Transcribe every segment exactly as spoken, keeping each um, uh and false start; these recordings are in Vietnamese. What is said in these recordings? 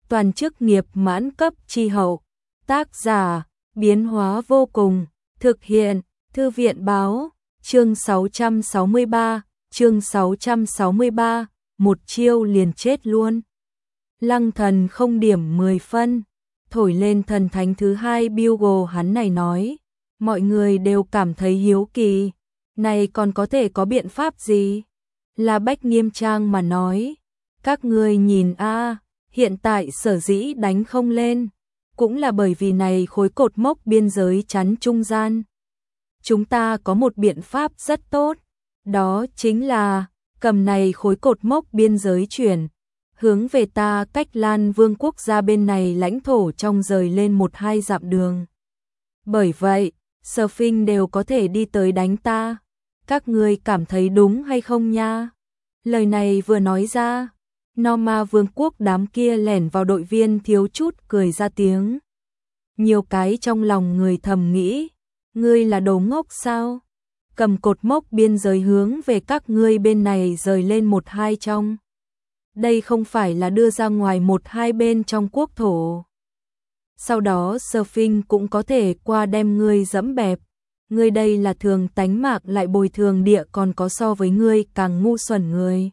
toàn chức nghiệp mãn cấp chi hậu. Tác giả, biến hóa vô cùng, thực hiện, Thư viện báo, chương sáu trăm sáu mươi ba, chương sáu trăm sáu mươi ba, một chiêu liền chết luôn. Lăng Thần không điểm mười phân, thổi lên thần thánh thứ hai bugle hắn này nói, mọi người đều cảm thấy hiếu kỳ, này còn có thể có biện pháp gì? La Bách nghiêm trang mà nói, các ngươi nhìn a, hiện tại sở dĩ đánh không lên, cũng là bởi vì này khối cột mốc biên giới chắn trung gian. Chúng ta có một biện pháp rất tốt, đó chính là cầm này khối cột mốc biên giới chuyển, hướng về ta cách Lan Vương quốc gia bên này lãnh thổ trong rời lên một hai dặm đường. Bởi vậy, Surfing đều có thể đi tới đánh ta. Các ngươi cảm thấy đúng hay không nha? Lời này vừa nói ra, Norma Vương quốc đám kia lẻn vào đội viên thiếu chút cười ra tiếng. Nhiều cái trong lòng người thầm nghĩ, ngươi là đồ ngốc sao? Cầm cột mốc biên giới hướng về các ngươi bên này rời lên một hai trong. Đây không phải là đưa ra ngoài một hai bên trong quốc thổ. Sau đó Surfing cũng có thể qua đem ngươi dẫm bẹp. Ngươi đây là thường tánh mạc lại bồi thường địa còn có so với ngươi càng ngu xuẩn người.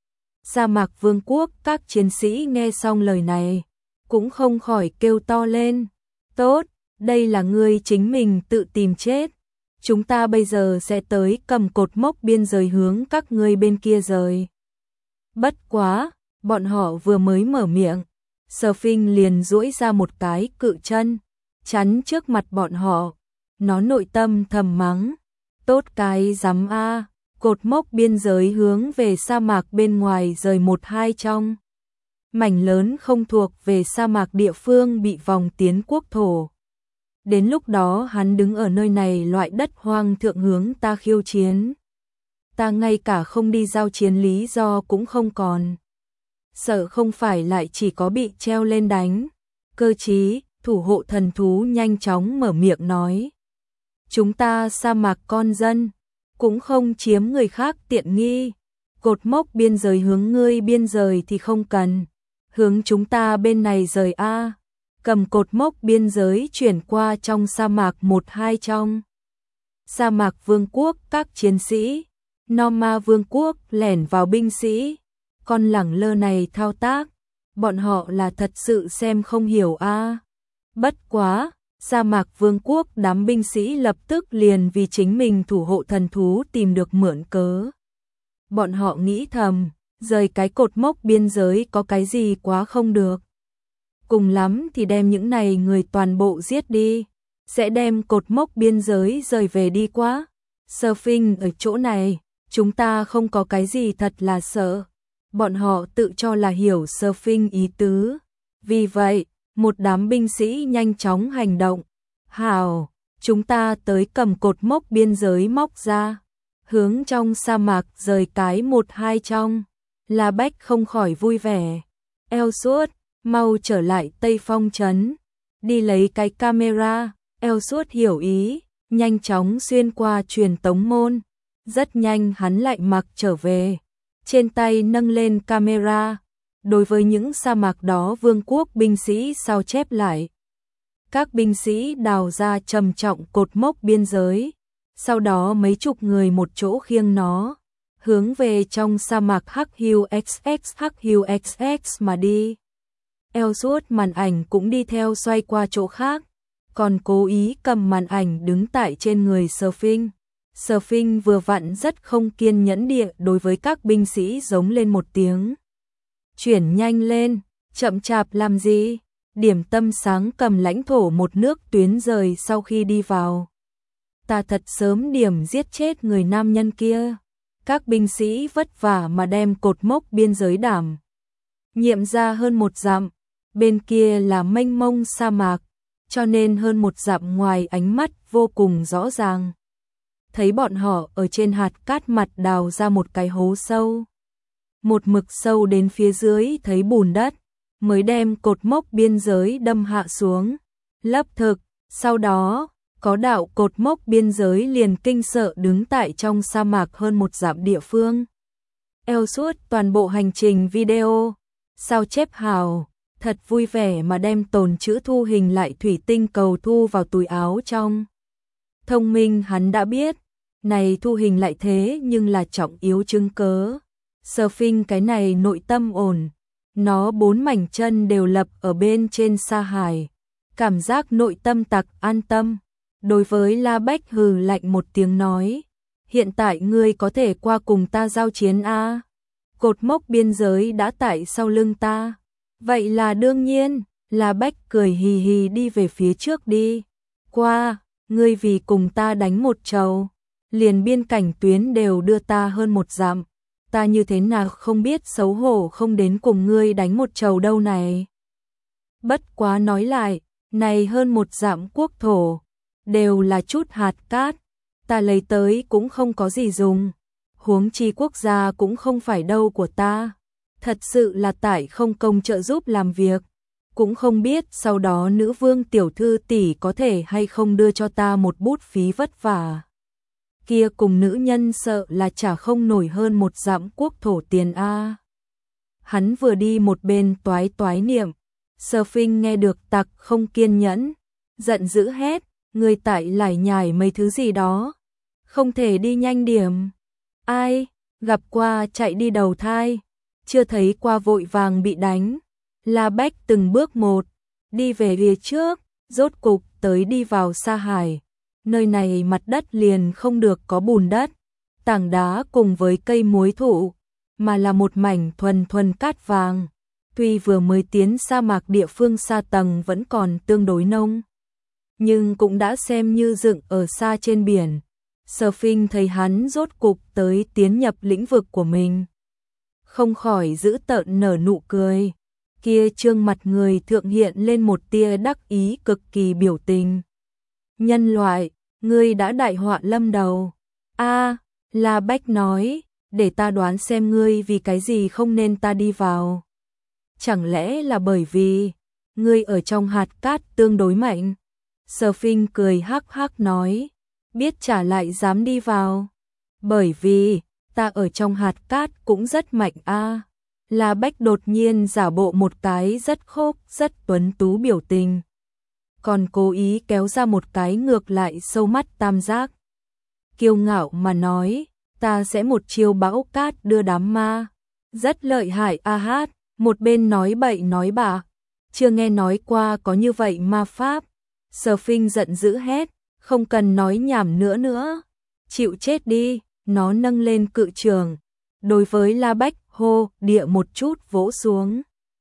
Sa mạc Vương quốc các chiến sĩ nghe xong lời này, cũng không khỏi kêu to lên. Tốt, đây là ngươi chính mình tự tìm chết. Chúng ta bây giờ sẽ tới cầm cột mốc biên giới hướng các ngươi bên kia rời. Bất quá, bọn họ vừa mới mở miệng, Surfing liền duỗi ra một cái cự chân, chắn trước mặt bọn họ. Nó nội tâm thầm mắng, tốt cái dám a, cột mốc biên giới hướng về sa mạc bên ngoài rời một hai trong. Mảnh lớn không thuộc về sa mạc địa phương bị vòng tiến quốc thổ. Đến lúc đó hắn đứng ở nơi này loại đất hoang thượng hướng ta khiêu chiến. Ta ngay cả không đi giao chiến lý do cũng không còn. Sợ không phải lại chỉ có bị treo lên đánh. Cơ chí, thủ hộ thần thú nhanh chóng mở miệng nói. Chúng ta sa mạc con dân, cũng không chiếm người khác tiện nghi. Cột mốc biên giới hướng ngươi biên giới thì không cần. Hướng chúng ta bên này rời a. Cầm cột mốc biên giới chuyển qua trong sa mạc một hai trong. Sa mạc Vương quốc các chiến sĩ, Norma Vương quốc lẻn vào binh sĩ. Con lẳng lơ này thao tác, bọn họ là thật sự xem không hiểu a. Bất quá, sa mạc Vương quốc đám binh sĩ lập tức liền vì chính mình thủ hộ thần thú tìm được mượn cớ. Bọn họ nghĩ thầm, rời cái cột mốc biên giới có cái gì quá không được. Cùng lắm thì đem những này người toàn bộ giết đi, sẽ đem cột mốc biên giới rời về đi quá. Surfing ở chỗ này, chúng ta không có cái gì thật là sợ. Bọn họ tự cho là hiểu Surfing ý tứ. Vì vậy, một đám binh sĩ nhanh chóng hành động. Hào, chúng ta tới cầm cột mốc biên giới móc ra. Hướng trong sa mạc rời cái một hai trong. La Bách không khỏi vui vẻ. Ellsworth, mau trở lại Tây Phong trấn. Đi lấy cái camera. Ellsworth hiểu ý, nhanh chóng xuyên qua truyền tống môn. Rất nhanh hắn lại mặc trở về. Trên tay nâng lên camera. Đối với những sa mạc đó vương quốc binh sĩ sao chép lại. Các binh sĩ đào ra trầm trọng cột mốc biên giới. Sau đó mấy chục người một chỗ khiêng nó. Hướng về trong sa mạc Hắc Hill ích ích Hắc Hill ích ích mà đi. Ellsworth màn ảnh cũng đi theo xoay qua chỗ khác. Còn cố ý cầm màn ảnh đứng tại trên người Surfing. Surfing vừa vặn rất không kiên nhẫn địa đối với các binh sĩ giống lên một tiếng. Chuyển nhanh lên, chậm chạp làm gì? Điểm tâm sáng cầm lãnh thổ một nước tuyến rời sau khi đi vào. Ta thật sớm điểm giết chết người nam nhân kia. Các binh sĩ vất vả mà đem cột mốc biên giới đảm nhiệm ra hơn một dặm. Bên kia là mênh mông sa mạc, cho nên hơn một dặm ngoài ánh mắt vô cùng rõ ràng. Thấy bọn họ ở trên hạt cát mặt đào ra một cái hố sâu. Một mực sâu đến phía dưới thấy bùn đất, mới đem cột mốc biên giới đâm hạ xuống. Lấp thực, sau đó, có đạo cột mốc biên giới liền kinh sợ đứng tại trong sa mạc hơn một dặm địa phương. Ellsworth toàn bộ hành trình video, sao chép hào, thật vui vẻ mà đem tồn chữ thu hình lại thủy tinh cầu thu vào túi áo trong. Thông minh hắn đã biết, này thu hình lại thế nhưng là trọng yếu chứng cớ. Surfing cái này nội tâm ổn, nó bốn mảnh chân đều lập ở bên trên sa hải, cảm giác nội tâm tặc an tâm. Đối với La Bách hừ lạnh một tiếng nói, hiện tại ngươi có thể qua cùng ta giao chiến a? Cột mốc biên giới đã tại sau lưng ta. Vậy là đương nhiên, La Bách cười hì hì đi về phía trước đi. Qua, ngươi vì cùng ta đánh một trầu, liền biên cảnh tuyến đều đưa ta hơn một dặm. Ta như thế nào không biết xấu hổ không đến cùng ngươi đánh một trầu đâu này. Bất quá nói lại, này hơn một dặm quốc thổ, đều là chút hạt cát, ta lấy tới cũng không có gì dùng. Huống chi quốc gia cũng không phải đâu của ta. Thật sự là tại không công trợ giúp làm việc. Cũng không biết sau đó nữ vương tiểu thư tỷ có thể hay không đưa cho ta một bút phí vất vả. Kia cùng nữ nhân sợ là trả không nổi hơn một dặm quốc thổ tiền a. Hắn vừa đi một bên toái toái niệm. Surfing nghe được tặc không kiên nhẫn, giận dữ hét, người tại lải nhải mấy thứ gì đó, không thể đi nhanh điểm. Ai, gặp qua chạy đi đầu thai, chưa thấy qua vội vàng bị đánh. La Bách từng bước một, đi về phía trước, rốt cục tới đi vào sa hải. Nơi này mặt đất liền không được có bùn đất, tảng đá cùng với cây muối thụ, mà là một mảnh thuần thuần cát vàng. Tuy vừa mới tiến sa mạc địa phương sa tầng vẫn còn tương đối nông, nhưng cũng đã xem như dựng ở xa trên biển. Surfing thấy hắn rốt cục tới tiến nhập lĩnh vực của mình, không khỏi giữ tợn nở nụ cười. Kia trương mặt người thượng hiện lên một tia đắc ý cực kỳ biểu tình. Nhân loại, ngươi đã đại họa lâm đầu. A, La Bách nói, để ta đoán xem ngươi vì cái gì không nên ta đi vào. Chẳng lẽ là bởi vì ngươi ở trong hạt cát tương đối mạnh? Surfing cười hắc hắc nói, biết trả lại dám đi vào. Bởi vì ta ở trong hạt cát cũng rất mạnh a. La Bách đột nhiên giả bộ một cái rất khốc, rất tuấn tú biểu tình, còn cố ý kéo ra một cái ngược lại sâu mắt tam giác. Kiêu ngạo mà nói, ta sẽ một chiêu bão cát đưa đám ma. Rất lợi hại a hát, một bên nói bậy nói bạ, chưa nghe nói qua có như vậy ma pháp. Surfing giận dữ hét, không cần nói nhảm nữa nữa, chịu chết đi. Nó nâng lên cự trường, đối với La Bách hô địa một chút vỗ xuống.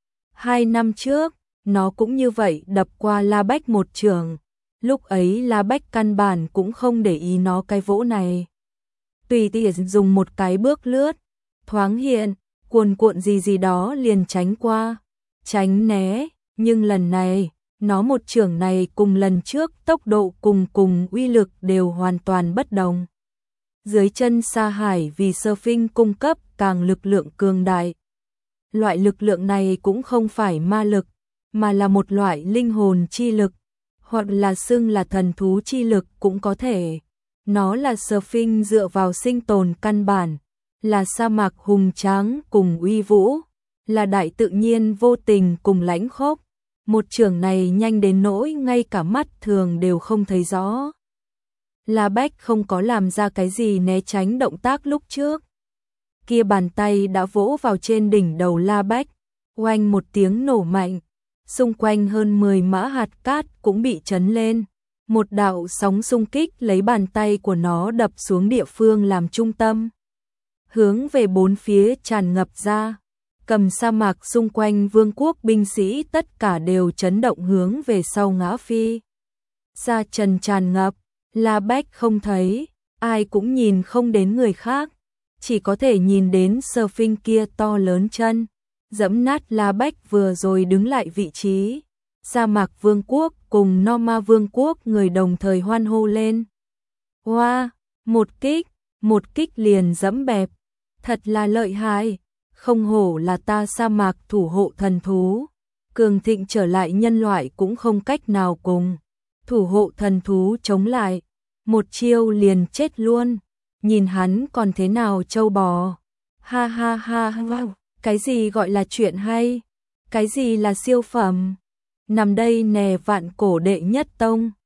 Hai năm trước, nó cũng như vậy đập qua La Bách một trường. Lúc ấy La Bách căn bản cũng không để ý nó cái vỗ này. Tùy tiện dùng một cái bước lướt, thoáng hiện, cuồn cuộn gì gì đó liền tránh qua, tránh né. Nhưng lần này, nó một trường này cùng lần trước tốc độ cùng cùng uy lực đều hoàn toàn bất đồng. Dưới chân sa hải vì surfing cung cấp càng lực lượng cường đại. Loại lực lượng này cũng không phải ma lực, mà là một loại linh hồn chi lực, hoặc là xưng là thần thú chi lực cũng có thể. Nó là surfing dựa vào sinh tồn căn bản, là sa mạc hùng tráng cùng uy vũ, là đại tự nhiên vô tình cùng lãnh khốc. Một trường này nhanh đến nỗi ngay cả mắt thường đều không thấy rõ. La Bách không có làm ra cái gì né tránh động tác lúc trước. Kia bàn tay đã vỗ vào trên đỉnh đầu La Bách, oanh một tiếng nổ mạnh, xung quanh hơn mười mã hạt cát cũng bị chấn lên. Một đạo sóng xung kích lấy bàn tay của nó đập xuống địa phương làm trung tâm, hướng về bốn phía tràn ngập ra. Cầm sa mạc xung quanh vương quốc binh sĩ tất cả đều chấn động hướng về sau ngã phi. Sa trần tràn ngập, La Bách không thấy, ai cũng nhìn không đến người khác, chỉ có thể nhìn đến surfing kia to lớn chân, dẫm nát La Bách vừa rồi đứng lại vị trí. Sa mạc vương quốc cùng Norma vương quốc người đồng thời hoan hô lên. Wow, một kích, một kích liền dẫm bẹp, thật là lợi hại, không hổ là ta sa mạc thủ hộ thần thú. Cường thịnh trở lại nhân loại cũng không cách nào cùng thủ hộ thần thú chống lại, một chiêu liền chết luôn. Nhìn hắn còn thế nào trâu bò. Ha ha ha, wow, cái gì gọi là chuyện hay? Cái gì là siêu phẩm? Nằm đây nè vạn cổ đệ nhất tông.